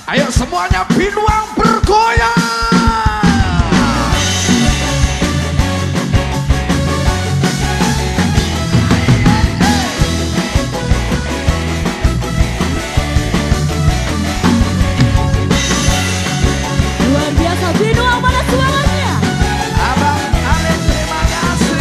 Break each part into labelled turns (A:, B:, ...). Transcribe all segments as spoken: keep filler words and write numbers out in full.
A: Ayo semuanya Binuang bergoyang.
B: Luar biasa Binuang, mana suaranya?
A: Abang Alin terima kasih.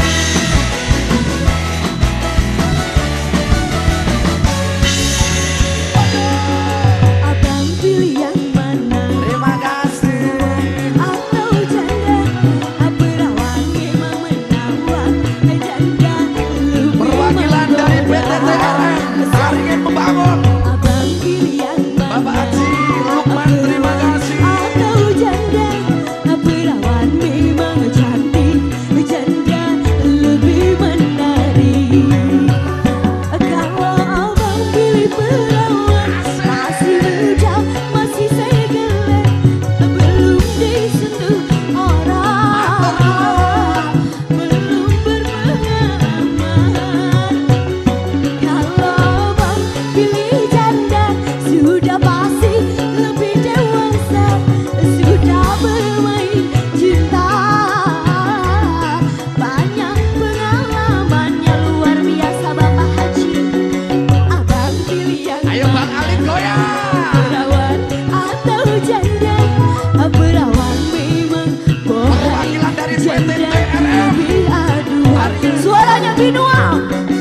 B: Abang pilih yang mana?
A: Terima kasih.
B: Atau janda, perawan memang menawan. Janda lebih
A: Perwakilan dari P T T R M Saringin Membangun.
B: Abang pilih yang mana?
A: Bapak Haji Lukman terima kasih.
B: Atau janda, perawan memang cantik. Janda lebih menarik. Kalau abang pilih perawan, masih muda, masih segala, belum disentuh orang, belum berpengalaman. Kalau abang pilih janda, sudah pasti lebih dewasa, sudah bermain cinta, banyak pengalamannya luar biasa Bapak Haji. Abang pilih yang
A: Ayo Bang
B: mana?
A: Alin goyang.
B: Perawan atau janda, perawan memang bohong.
A: Perwakilan dari P T T
B: Janda
A: R M
B: lebih aduan. Suaranya Binuang.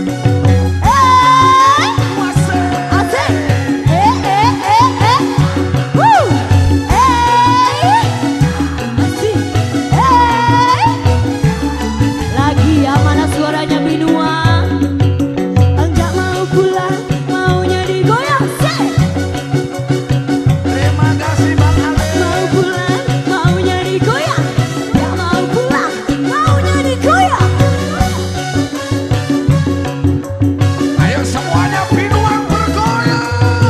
B: Eh, asik. Eh, eh, eh, eh. Wuh. Eh, asik. Eh. Lagi ya, mana suaranya Binuang? Enggak mau pulang, maunya digoyang. Sih.
A: Terima kasih Bang Alin.
B: Mau pulang, maunya digoyang. Gak mau pulang, maunya digoyang.
A: Ayo semuanya Binuang bergoyang.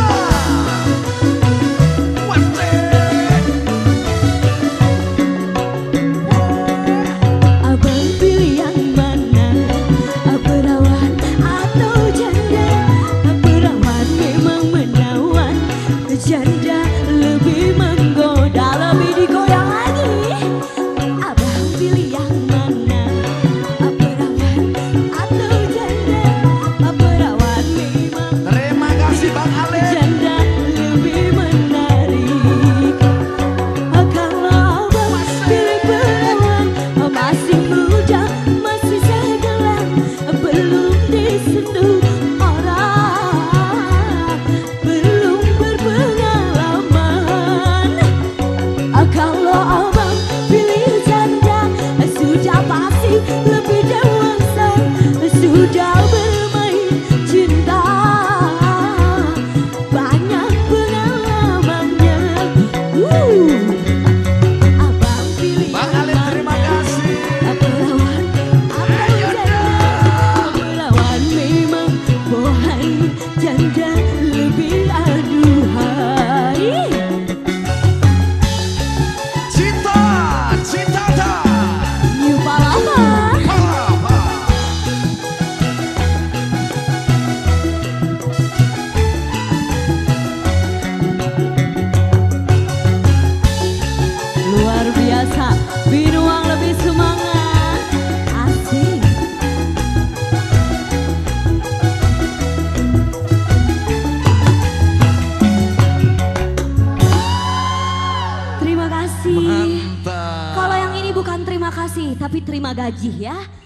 B: Abang pilih yang mana? Perawan atau janda? Perawan memang menawan. Janda lebih menggoda, lebih digoyang lagi. Abang pilih yang mana? Perawan atau janda? Perawan memang
A: Terima kasih Bang Alin.
B: janda lebih menarik. Kalau abang pilih perawan, masih muda, masih segala, belum disentuh orang, belum berpengalaman. Kalau abang pilih janda, sudah pasti lebih dewasa, sudah bermain cinta, banyak pengalamannya. Wuh. Abang pilih
A: Bang
B: yang
A: Alin terima
B: mana?
A: kasih.
B: Perawan atau
A: Ayo
B: janda? Perawan memang bohong, janda lebih aduhai.
A: Cinta, cinta tak.
B: New Palapa.
A: Palapa.
B: Luar biasa, Binuang lebih semangat. Asik. Terima kasih.
A: Mantap.
B: Kalau yang ini bukan terima kasih, tapi terima gaji ya.